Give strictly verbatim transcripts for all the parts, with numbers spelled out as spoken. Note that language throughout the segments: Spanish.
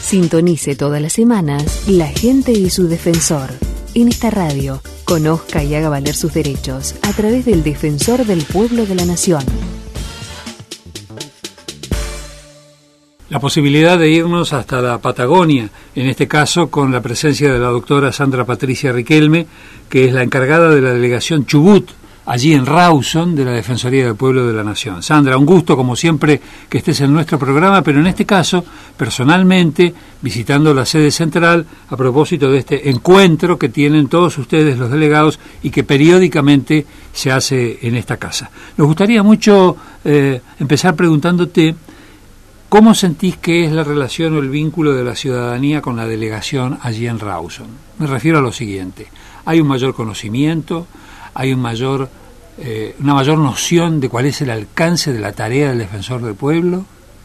Sintonice todas las semanas La Gente y su Defensor. En esta radio, conozca y haga valer sus derechos a través del Defensor del Pueblo de la Nación. La posibilidad de irnos hasta la Patagonia, en este caso con la presencia de la doctora Sandra Patricia Riquelme, que es la encargada de la delegación Chubut, allí en Rawson, de la Defensoría del Pueblo de la Nación. Sandra, un gusto como siempre que estés en nuestro programa, pero en este caso, personalmente, visitando la sede central, a propósito de este encuentro que tienen todos ustedes los delegados y que periódicamente se hace en esta casa. Nos gustaría mucho eh, empezar preguntándote, ¿cómo sentís que es la relación o el vínculo de la ciudadanía con la delegación allí en Rawson? Me refiero a lo siguiente: hay un mayor conocimiento, hay un mayor, eh, una mayor noción de cuál es el alcance de la tarea del defensor del pueblo.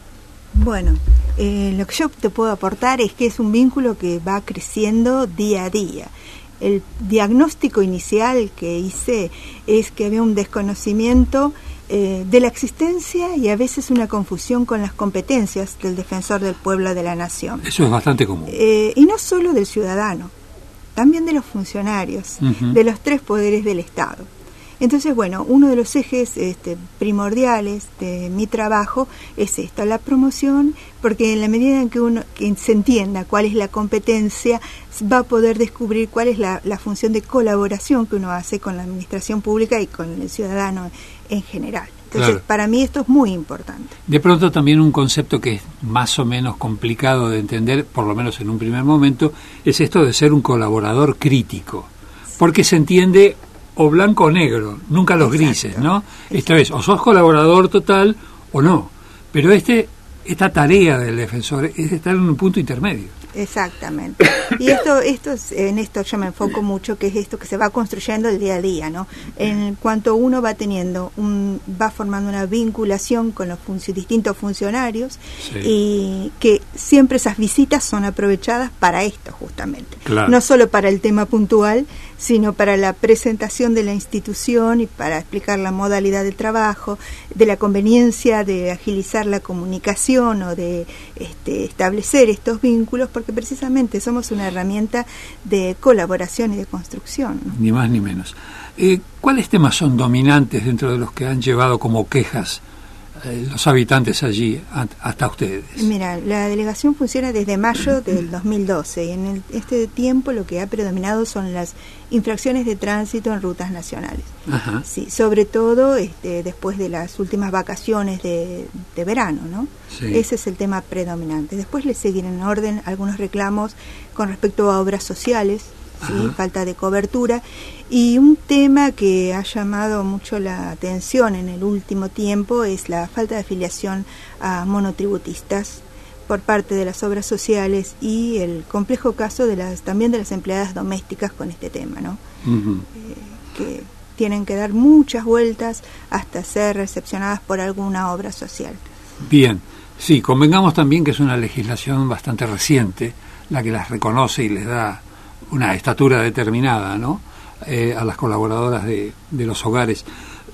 Bueno, eh, lo que yo te puedo aportar es que es un vínculo que va creciendo día a día. El diagnóstico inicial que hice es que había un desconocimiento eh, de la existencia y a veces una confusión con las competencias del defensor del pueblo de la nación. Eso es bastante común. Eh, y no solo del ciudadano, también de los funcionarios, uh-huh. de los tres poderes del Estado. Entonces, bueno, uno de los ejes este, primordiales de mi trabajo es esto, la promoción, porque en la medida en que uno que se entienda cuál es la competencia, va a poder descubrir cuál es la, la función de colaboración que uno hace con la administración pública y con el ciudadano en general. Entonces, claro, para mí esto es muy importante. De pronto también un concepto que es más o menos complicado de entender, por lo menos en un primer momento, es esto de ser un colaborador crítico, porque se entiende o blanco o negro, nunca los Exacto. grises, ¿no? Exacto. Esto es, o sos colaborador total o no, pero este esta tarea del defensor es estar en un punto intermedio. Exactamente. Y esto, esto es, en esto yo me enfoco mucho, que es esto que se va construyendo el día a día, ¿no? En cuanto uno va teniendo, un, va formando una vinculación con los func- distintos funcionarios, sí. y que siempre esas visitas son aprovechadas para esto justamente. Claro. No solo para el tema puntual, sino para la presentación de la institución y para explicar la modalidad de trabajo, de la conveniencia de agilizar la comunicación o de este, establecer estos vínculos, porque precisamente somos una herramienta de colaboración y de construcción, ¿no? Ni más ni menos. Eh, ¿Cuáles temas son dominantes dentro de los que han llevado como quejas eh, los habitantes allí hasta ustedes? Mira, la delegación funciona desde mayo del dos mil doce y en el, este tiempo lo que ha predominado son las infracciones de tránsito en rutas nacionales. Ajá. Sí, sobre todo este, después de las últimas vacaciones de, de verano, ¿no? Sí. Ese es el tema predominante. Después le siguen en orden algunos reclamos con respecto a obras sociales, ¿sí? Falta de cobertura, y un tema que ha llamado mucho la atención en el último tiempo es la falta de afiliación a monotributistas por parte de las obras sociales y el complejo caso de las también de las empleadas domésticas con este tema, ¿no? Uh-huh. eh, que tienen que dar muchas vueltas hasta ser recepcionadas por alguna obra social. Bien, sí, convengamos también que es una legislación bastante reciente la que las reconoce y les da una estatura determinada, ¿no? Eh, a las colaboradoras de, de los hogares.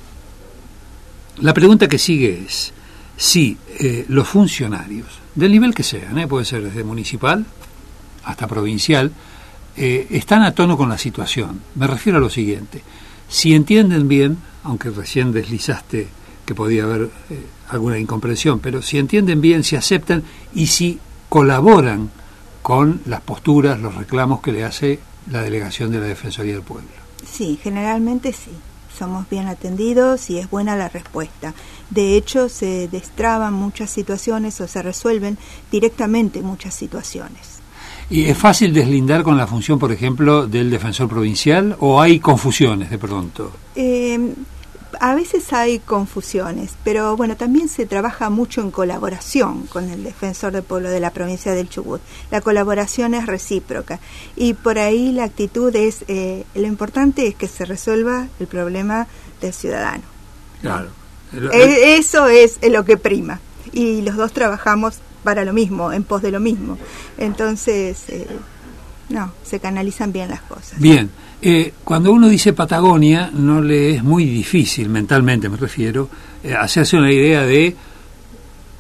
La pregunta que sigue es si eh, los funcionarios, del nivel que sean, ¿eh? puede ser desde municipal hasta provincial, eh, están a tono con la situación. Me refiero a lo siguiente: si entienden bien, aunque recién deslizaste que podía haber eh, alguna incomprensión, pero si entienden bien, si aceptan y si colaboran con las posturas, los reclamos que le hace la delegación de la Defensoría del Pueblo. Sí, generalmente sí. Somos bien atendidos y es buena la respuesta. De hecho, se destraban muchas situaciones o se resuelven directamente muchas situaciones. ¿Y es fácil deslindar con la función, por ejemplo, del defensor provincial o hay confusiones de pronto? Eh, a veces hay confusiones, pero bueno, también se trabaja mucho en colaboración con el defensor del pueblo de la provincia del Chubut. La colaboración es recíproca y por ahí la actitud es, eh, lo importante es que se resuelva el problema del ciudadano. Claro. Eh, eso es lo que prima y los dos trabajamos para lo mismo, en pos de lo mismo. Entonces, eh, no, se canalizan bien las cosas. Bien. Eh, cuando uno dice Patagonia, no le es muy difícil, mentalmente me refiero, eh, hacerse una idea de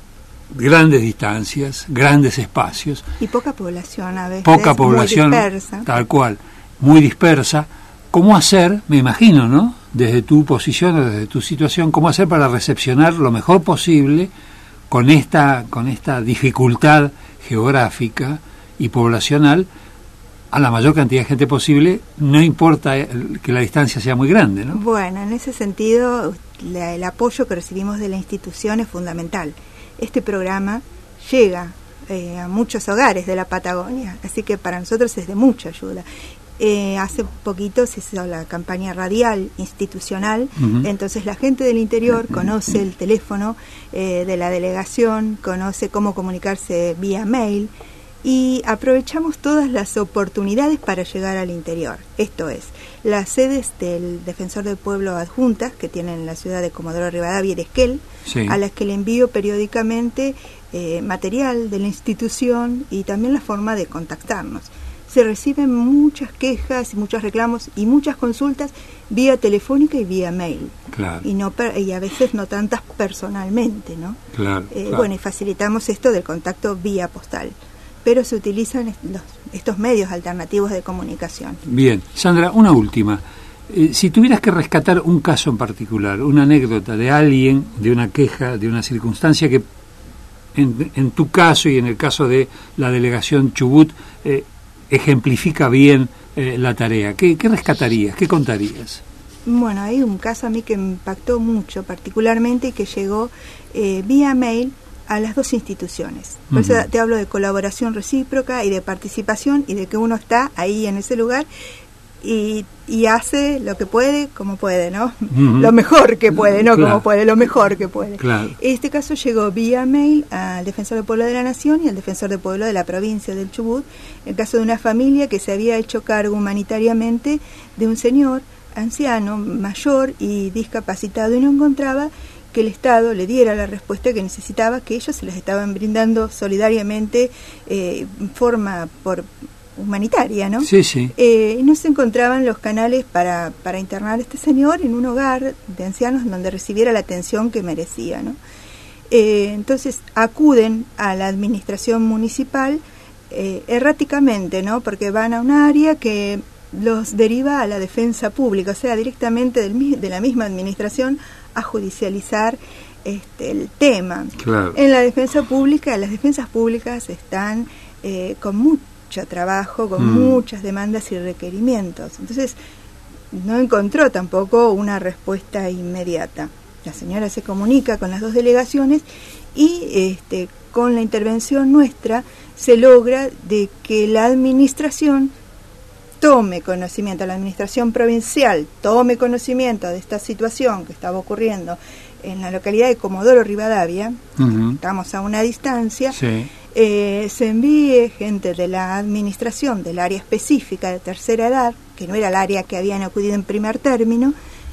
grandes distancias, grandes espacios. Y poca población a veces. Poca población, muy dispersa. Tal cual, muy dispersa. ¿Cómo hacer, me imagino, ¿no?, desde tu posición o desde tu situación, cómo hacer para recepcionar lo mejor posible con esta, con esta dificultad geográfica y poblacional a la mayor cantidad de gente posible, no importa que la distancia sea muy grande, ¿no? Bueno, en ese sentido, la, el apoyo que recibimos de la institución es fundamental. Este programa llega eh, a muchos hogares de la Patagonia, así que para nosotros es de mucha ayuda. Eh, hace poquito se hizo la campaña radial institucional, uh-huh. Entonces la gente del interior conoce el teléfono eh, de la delegación, conoce cómo comunicarse vía mail, y aprovechamos todas las oportunidades para llegar al interior. Esto es, las sedes del Defensor del Pueblo adjuntas, que tienen en la ciudad de Comodoro Rivadavia y de Esquel, sí. A las que le envío periódicamente eh, material de la institución y también la forma de contactarnos. Se reciben muchas quejas y muchos reclamos y muchas consultas vía telefónica y vía mail. Claro. Y no y a veces no tantas personalmente, ¿no? Claro, eh, claro. Bueno, y facilitamos esto del contacto vía postal. Pero se utilizan estos, estos medios alternativos de comunicación. Bien. Sandra, una última. Eh, si tuvieras que rescatar un caso en particular, una anécdota de alguien, de una queja, de una circunstancia que en, en tu caso y en el caso de la delegación Chubut eh, ejemplifica bien eh, la tarea, ¿Qué, ¿qué rescatarías? ¿Qué contarías? Bueno, hay un caso a mí que me impactó mucho, particularmente, y que llegó eh, vía mail a las dos instituciones. Por uh-huh. eso te hablo de colaboración recíproca y de participación, y de que uno está ahí en ese lugar y, y hace lo que puede, como puede, ¿no? Uh-huh. Lo mejor que puede, no claro. como puede, lo mejor que puede. Claro. Este caso llegó vía mail al Defensor del Pueblo de la Nación y al Defensor del Pueblo de la provincia del Chubut, el caso de una familia que se había hecho cargo humanitariamente de un señor anciano, mayor y discapacitado, y no encontraba que el Estado le diera la respuesta que necesitaba, que ellos se les estaban brindando solidariamente eh, en forma por humanitaria, ¿no? Sí, sí. Eh, y no se encontraban los canales para, para internar a este señor en un hogar de ancianos donde recibiera la atención que merecía, ¿no? Eh, entonces acuden a la administración municipal eh, erráticamente, ¿no? Porque van a un área que los deriva a la defensa pública, o sea, directamente del, de la misma administración a judicializar este, el tema. Claro. En la defensa pública, las defensas públicas están eh, con mucho trabajo, con mm. muchas demandas y requerimientos. Entonces, no encontró tampoco una respuesta inmediata. La señora se comunica con las dos delegaciones y este, con la intervención nuestra se logra de que la administración tome conocimiento, la administración provincial tome conocimiento de esta situación que estaba ocurriendo en la localidad de Comodoro Rivadavia, uh-huh. estamos a una distancia, sí. eh, se envíe gente de la administración del área específica de tercera edad, que no era el área que habían acudido en primer término,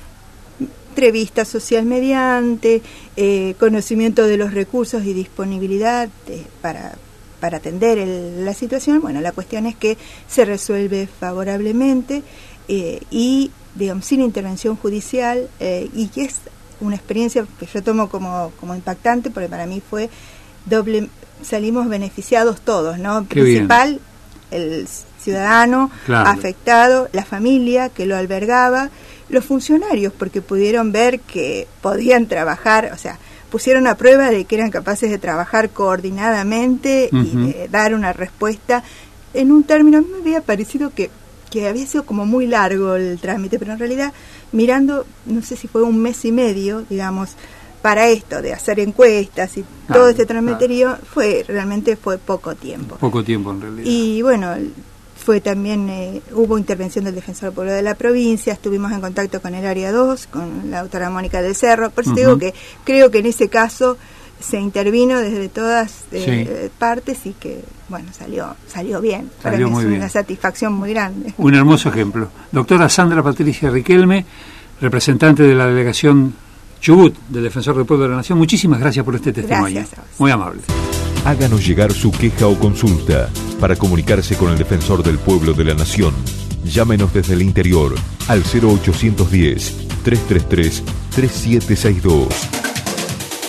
entrevista social mediante, eh, conocimiento de los recursos y disponibilidad de, para para atender el, la situación. Bueno, la cuestión es que se resuelve favorablemente eh, y, digamos, sin intervención judicial, eh, y que es una experiencia que yo tomo como, como impactante, porque para mí fue doble, salimos beneficiados todos, ¿no? Qué Principal, bien. El ciudadano claro. afectado, la familia que lo albergaba, los funcionarios, porque pudieron ver que podían trabajar, o sea, pusieron a prueba de que eran capaces de trabajar coordinadamente uh-huh. y de dar una respuesta en un término. A mí me había parecido que, que había sido como muy largo el trámite, pero en realidad, mirando, no sé si fue un mes y medio, digamos, para esto de hacer encuestas y ah, todo este tramiterío, ah. fue realmente fue poco tiempo. Poco tiempo en realidad. Y bueno, fue también, eh, hubo intervención del Defensor del Pueblo de la provincia, estuvimos en contacto con el área dos, con la doctora Mónica del Cerro, por eso uh-huh. digo que creo que en ese caso se intervino desde todas eh, sí. partes y que, bueno, salió salió bien. Salió Para mí muy es bien. Una satisfacción muy grande. Un hermoso ejemplo. Doctora Sandra Patricia Riquelme, representante de la delegación Chubut del Defensor del Pueblo de la Nación, muchísimas gracias por este testimonio. Gracias a vos. Muy amable. Háganos llegar su queja o consulta para comunicarse con el Defensor del Pueblo de la Nación. Llámenos desde el interior al cero ochocientos diez, trescientos treinta y tres, treinta y siete sesenta y dos.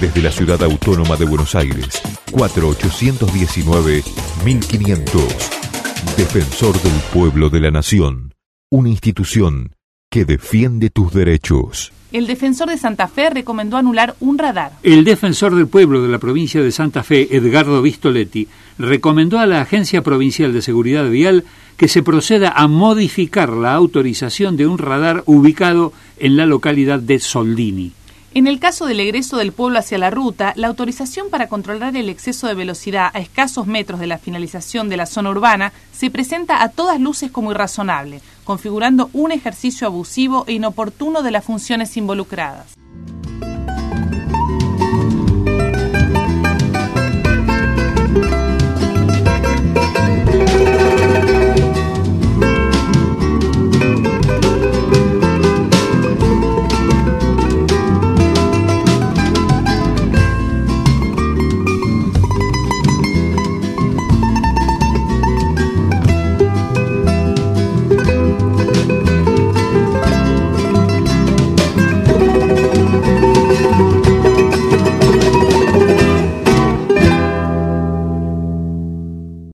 Desde la Ciudad Autónoma de Buenos Aires, cuatro ocho uno nueve, mil quinientos. Defensor del Pueblo de la Nación. Una institución que defiende tus derechos. El defensor de Santa Fe recomendó anular un radar. El defensor del pueblo de la provincia de Santa Fe, Edgardo Vistoletti, recomendó a la Agencia Provincial de Seguridad Vial que se proceda a modificar la autorización de un radar ubicado en la localidad de Soldini. En el caso del egreso del pueblo hacia la ruta, la autorización para controlar el exceso de velocidad a escasos metros de la finalización de la zona urbana se presenta a todas luces como irrazonable, configurando un ejercicio abusivo e inoportuno de las funciones involucradas.